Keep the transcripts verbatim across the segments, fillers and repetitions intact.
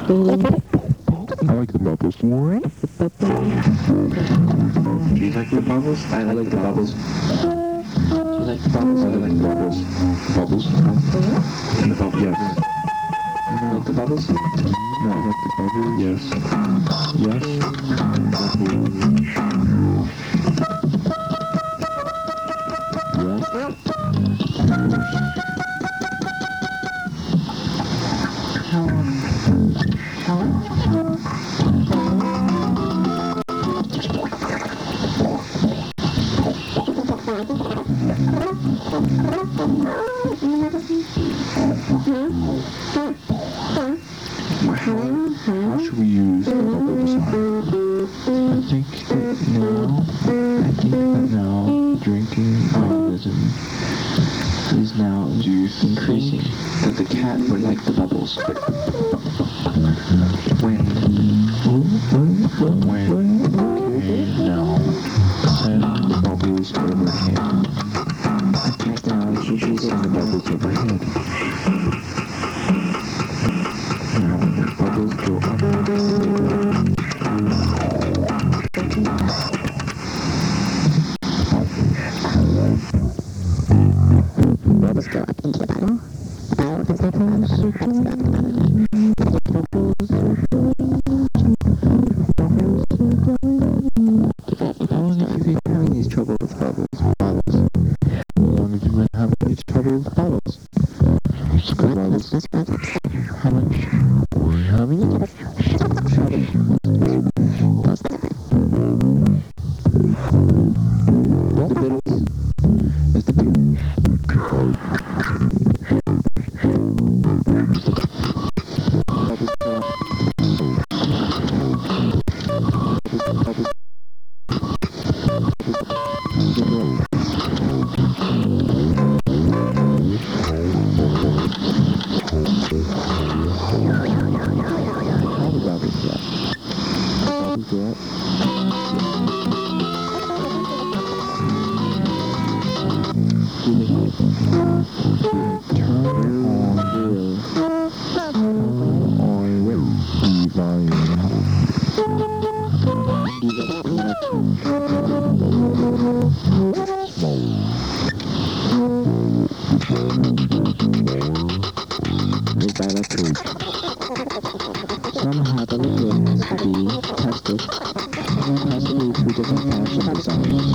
I like the bubbles. Do you like the bubbles? I like, I like the bubbles. Do you like the bubbles? I like the bubbles. Bubbles? And the bubbles? Yes. You don't like the bubbles? No, I like the bubbles. Yes. Yes. How long? How long? How, how should we use the bubble design? I think that now, I think that now drinking alcoholism is now Do you increasing. That the cat would like the bubbles. When? When? Okay, now. Send the bubbles overhead. Okay, now you should use Send the bubbles overhead. Now when the bubbles go up, they go Bubbles go up into the bottle. The bottle is the bottle. That's the bottle. How long have you been having these trouble with bubbles? Bottles. How long have you been having these trouble with bottles? Bubbles. Bubbles. How much? How many? Trouble. The Beatles. It's the Beatles. Bubbles go up. Bubbles. How the bubbles go up? Bubbles go up. Do they turn on the on the volume? Do they connect the dielectric? Somehow the liquid has to be tested, and it has to be through different fashion designs.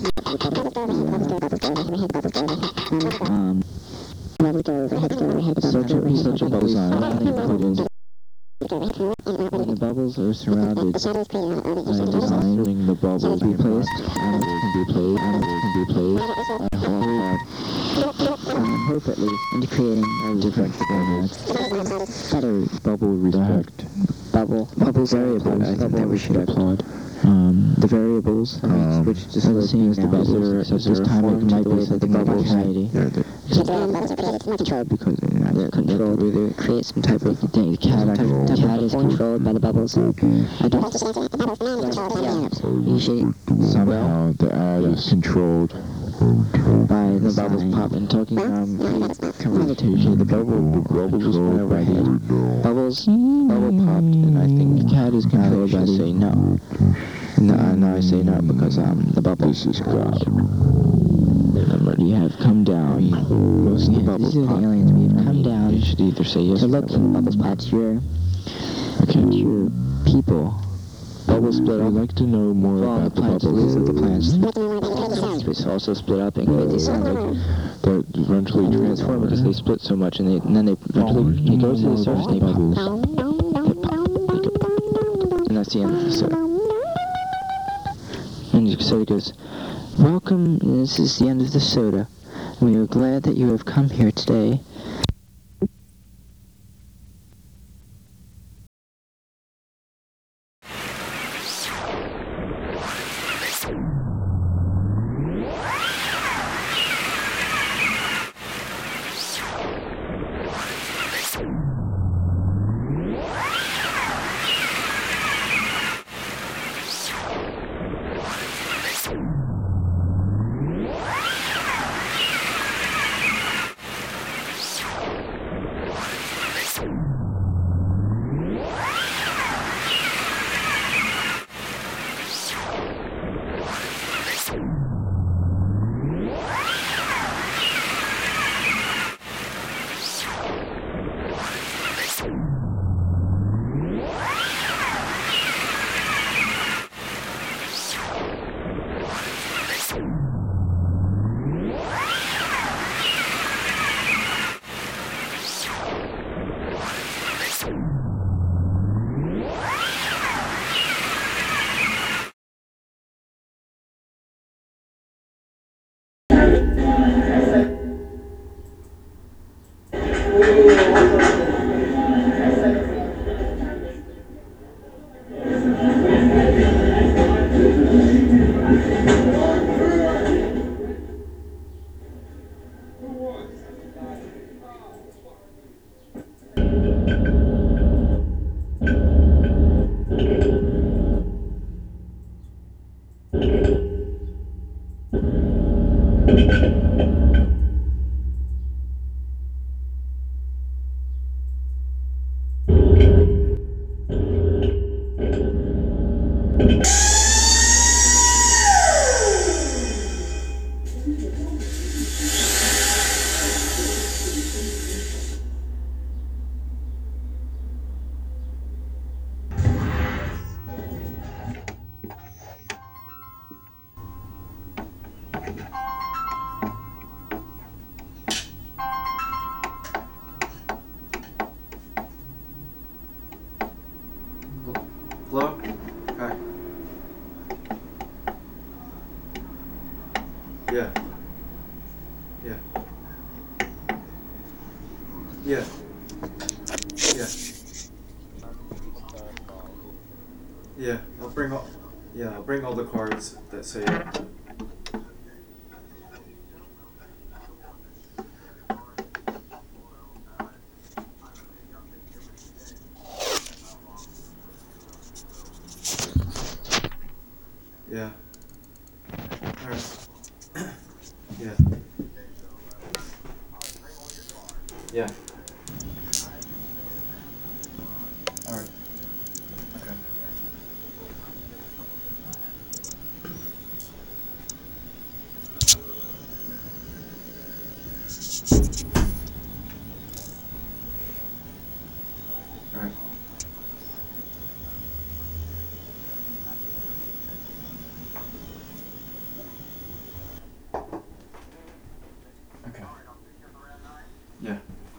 Um, such a, such a design included when the bubbles are surrounded by a design, the bubble be placed, and it can be played, and it can be played, and hope, and hope at least, into creating a different formats. Better bubble respect. Bubble. Bubbles variables. I think that we should applaud. Um, the variables, um, which just the same as the bubbles, except this time it might be that the bubble society. Because they're controlled, we either create some type of thing. The cat, type, type cat is controlled by the bubbles. I don't. Usually, somehow the ad is controlled by the bubbles pop. And talking from conversation, the bubble, the bubble just went overhead. Bubbles, bubble popped, and I think the cat is controlled by the. Say no. No, no, I say no because um the bubble. This is God. Remember, you have come down. most of the bubbles These are the aliens. We have come down. You should either say yes to or look no. at bubbles pop. Your, Okay. your people. Bubbles split I'd up. like to know more Well, about the the plants, bubbles. the plants. It's also split up and create these sounds like That eventually transform because they split so much, and they and then they eventually they go to the surface and they pop. They pop. They go. And that's the end of the soda. And the soda goes, welcome, this is the end of the soda. We are glad that you have come here today. Hello? Hi. Yeah. Yeah. Yeah. Yeah. Yeah. I'll bring all. Yeah, I'll bring all the cards that say it. Yeah. Alright. Yeah. Yeah. Alright. Okay. Alright. Okay. Yeah.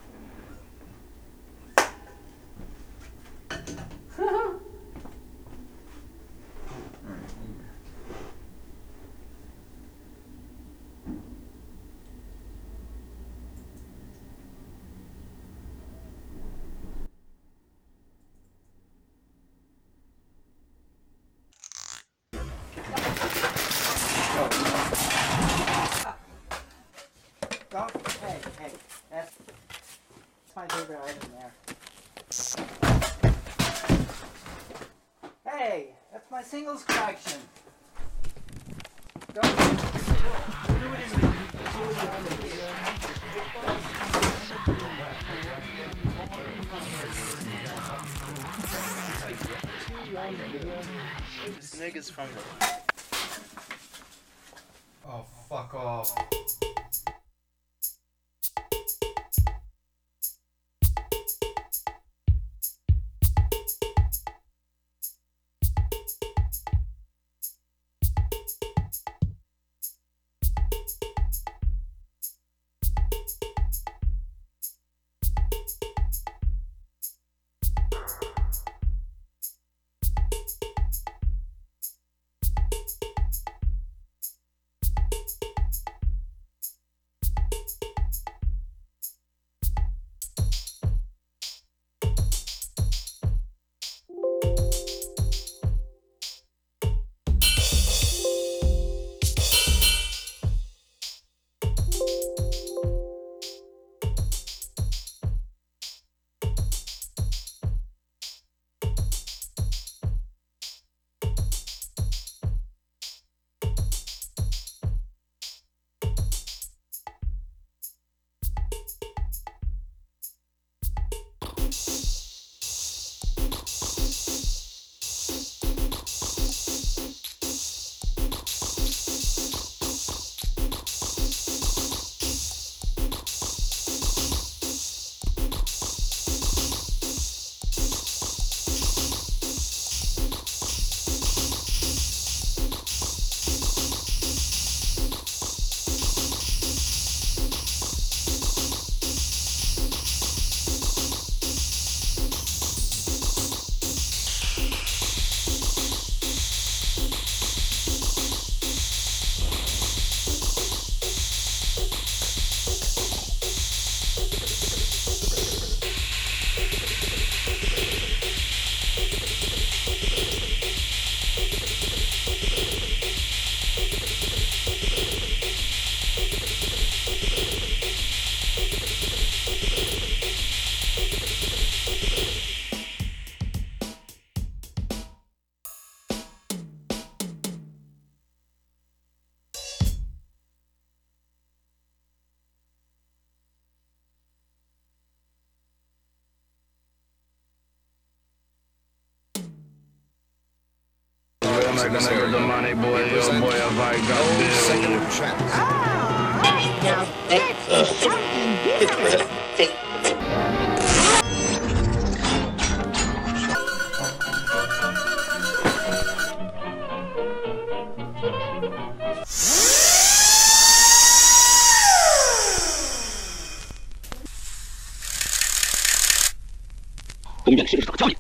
Don't, hey, hey, that's, that's my favorite item there. Hey, that's my singles collection. Don't do it in This nigga's from the... Oh, fuck off. gonna get the money, boy. Yo, boy, if I got this. Now that's something different. 공격실을 덕점이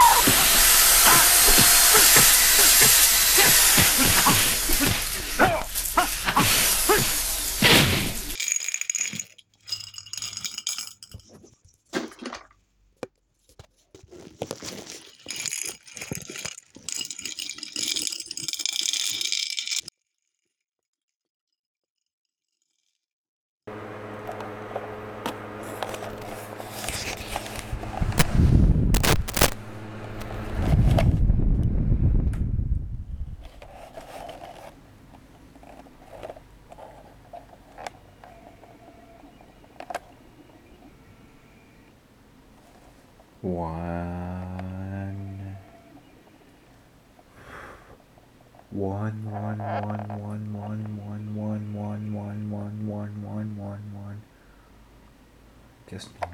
One, one, one, one, one, one, one, one, one, one, one, one, one, one. Just